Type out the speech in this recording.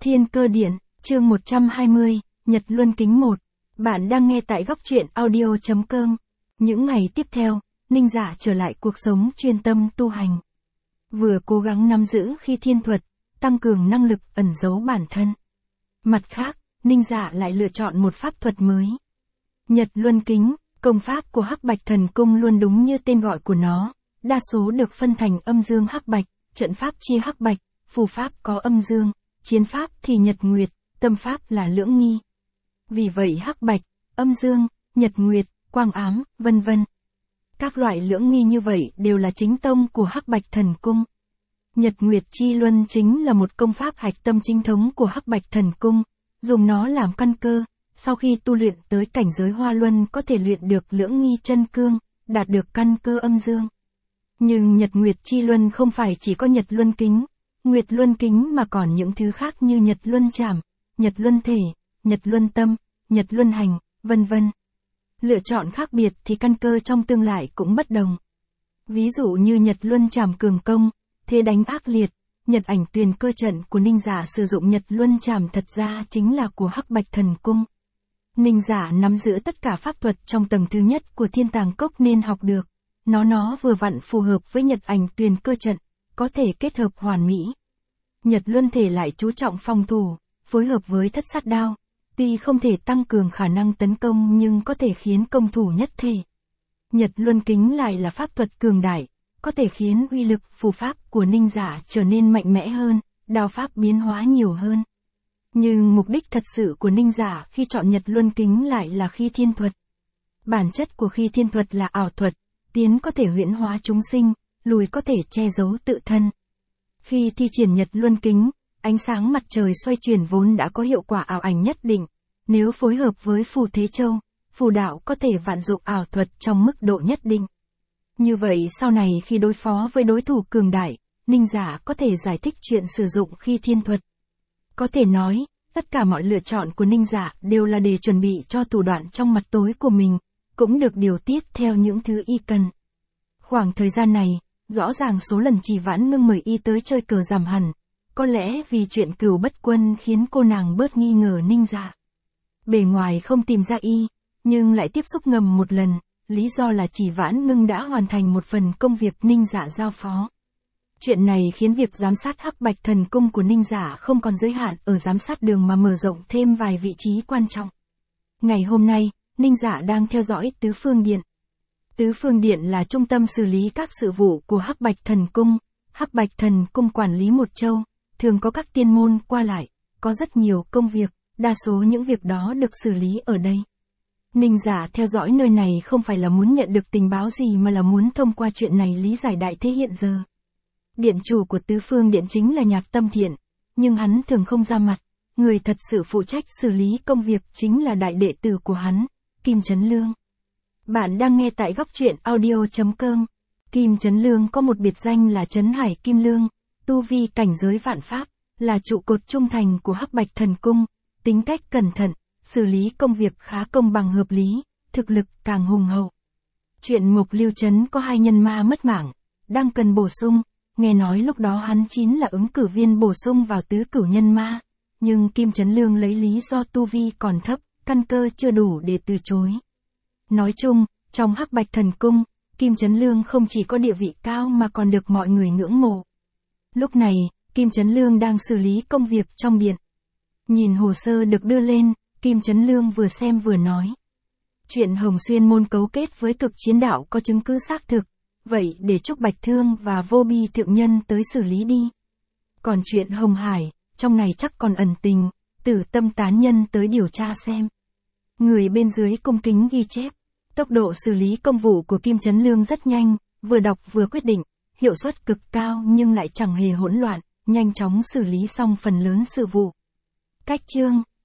Thiên Cơ Điện, chương 120, Nhật Luân Kính 1. Bạn đang nghe tại góc truyện audio.com. Những ngày tiếp theo, Ninh Dạ trở lại cuộc sống chuyên tâm tu hành. Vừa cố gắng nắm giữ khi thiên thuật, tăng cường năng lực ẩn giấu bản thân. Mặt khác, Ninh Dạ lại lựa chọn một pháp thuật mới. Nhật Luân Kính, công pháp của Hắc Bạch Thần Cung luôn đúng như tên gọi của nó, đa số được phân thành âm dương hắc bạch, trận pháp chia hắc bạch, phù pháp có âm dương, chiến pháp thì nhật nguyệt, tâm pháp là lưỡng nghi. Vì vậy hắc bạch, âm dương, nhật nguyệt, quang ám, vân vân. Các loại lưỡng nghi như vậy đều là chính tông của Hắc Bạch Thần Cung. Nhật Nguyệt Chi Luân chính là một công pháp hạch tâm chính thống của Hắc Bạch Thần Cung, dùng nó làm căn cơ, sau khi tu luyện tới cảnh giới Hoa Luân có thể luyện được lưỡng nghi chân cương, đạt được căn cơ âm dương. Nhưng Nhật Nguyệt Chi Luân không phải chỉ có Nhật Luân Kính, Nguyệt Luân Kính mà còn những thứ khác như Nhật Luân Trảm, Nhật Luân Thể, Nhật Luân Tâm, Nhật Luân Hành, vân vân. Lựa chọn khác biệt thì căn cơ trong tương lai cũng bất đồng. Ví dụ như Nhật Luân Trảm cường công, thế đánh ác liệt, Nhật Ảnh Tuyền cơ trận của Ninh Dạ sử dụng Nhật Luân Trảm thật ra chính là của Hắc Bạch Thần Cung. Ninh Dạ nắm giữ tất cả pháp thuật trong tầng thứ nhất của Thiên Tàng Cốc nên học được. Nó vừa vặn phù hợp với Nhật Ảnh Tuyền cơ trận, có thể kết hợp hoàn mỹ. Nhật Luân Thể lại chú trọng phòng thủ, phối hợp với Thất Sát Đao. Tuy không thể tăng cường khả năng tấn công nhưng có thể khiến công thủ nhất thể. Nhật Luân Kính lại là pháp thuật cường đại, có thể khiến uy lực phù pháp của Ninh Dạ trở nên mạnh mẽ hơn, đao pháp biến hóa nhiều hơn. Nhưng mục đích thật sự của Ninh Dạ khi chọn Nhật Luân Kính lại là khi thiên thuật. Bản chất của khi thiên thuật là ảo thuật, tiến có thể huyễn hóa chúng sinh, lùi có thể che giấu tự thân. Khi thi triển Nhật Luân Kính, ánh sáng mặt trời xoay chuyển vốn đã có hiệu quả ảo ảnh nhất định. Nếu phối hợp với phù thế châu, phù đạo có thể vận dụng ảo thuật trong mức độ nhất định. Như vậy sau này khi đối phó với đối thủ cường đại, Ninh Dạ có thể giải thích chuyện sử dụng khi thiên thuật. Có thể nói, tất cả mọi lựa chọn của Ninh Dạ đều là để chuẩn bị cho thủ đoạn trong mặt tối của mình, cũng được điều tiết theo những thứ y cần. Khoảng thời gian này, rõ ràng số lần Chỉ Vãn Ngưng mời y tới chơi cờ giảm hẳn. Có lẽ vì chuyện Cửu Bất Quân khiến cô nàng bớt nghi ngờ Ninh Dạ. Bề ngoài không tìm ra y, nhưng lại tiếp xúc ngầm một lần, lý do là Chỉ Vãn Ngưng đã hoàn thành một phần công việc Ninh Dạ giao phó. Chuyện này khiến việc giám sát Hắc Bạch Thần Cung của Ninh Dạ không còn giới hạn ở giám sát đường mà mở rộng thêm vài vị trí quan trọng. Ngày hôm nay, Ninh Dạ đang theo dõi Tứ Phương Điện. Tứ Phương Điện là trung tâm xử lý các sự vụ của Hắc Bạch Thần Cung. Hắc Bạch Thần Cung quản lý một châu, thường có các tiên môn qua lại, có rất nhiều công việc, đa số những việc đó được xử lý ở đây. Ninh Dạ theo dõi nơi này không phải là muốn nhận được tình báo gì mà là muốn thông qua chuyện này lý giải đại thế hiện giờ. Điện chủ của Tứ Phương Điện chính là Nhạc Tâm Thiện, nhưng hắn thường không ra mặt, người thật sự phụ trách xử lý công việc chính là đại đệ tử của hắn, Kim Chấn Lương. Bạn đang nghe tại góc truyện audio.com. Kim Chấn Lương có một biệt danh là Trấn Hải Kim Lương, tu vi cảnh giới vạn pháp, là trụ cột trung thành của Hắc Bạch Thần Cung, tính cách cẩn thận, xử lý công việc khá công bằng hợp lý, thực lực càng hùng hậu. Chuyện Mục Lưu Trấn có 2 nhân ma mất mạng, đang cần bổ sung, nghe nói lúc đó hắn chính là ứng cử viên bổ sung vào tứ cửu nhân ma, nhưng Kim Chấn Lương lấy lý do tu vi còn thấp, căn cơ chưa đủ để từ chối. Nói chung, trong Hắc Bạch Thần Cung, Kim Chấn Lương không chỉ có địa vị cao mà còn được mọi người ngưỡng mộ. Lúc này, Kim Chấn Lương đang xử lý công việc trong điện. Nhìn hồ sơ được đưa lên, Kim Chấn Lương vừa xem vừa nói. Chuyện Hồng Xuyên môn cấu kết với Cực Chiến Đạo có chứng cứ xác thực, vậy để Trúc Bạch Thương và Vô Bi Thượng Nhân tới xử lý đi. Còn chuyện Hồng Hải, trong này chắc còn ẩn tình, Tử Tâm Tán Nhân tới điều tra xem. Người bên dưới cung kính ghi chép. Tốc độ xử lý công vụ của Kim Chấn Lương rất nhanh, vừa đọc vừa quyết định, hiệu suất cực cao nhưng lại chẳng hề hỗn loạn, nhanh chóng xử lý xong phần lớn sự vụ. Cách chương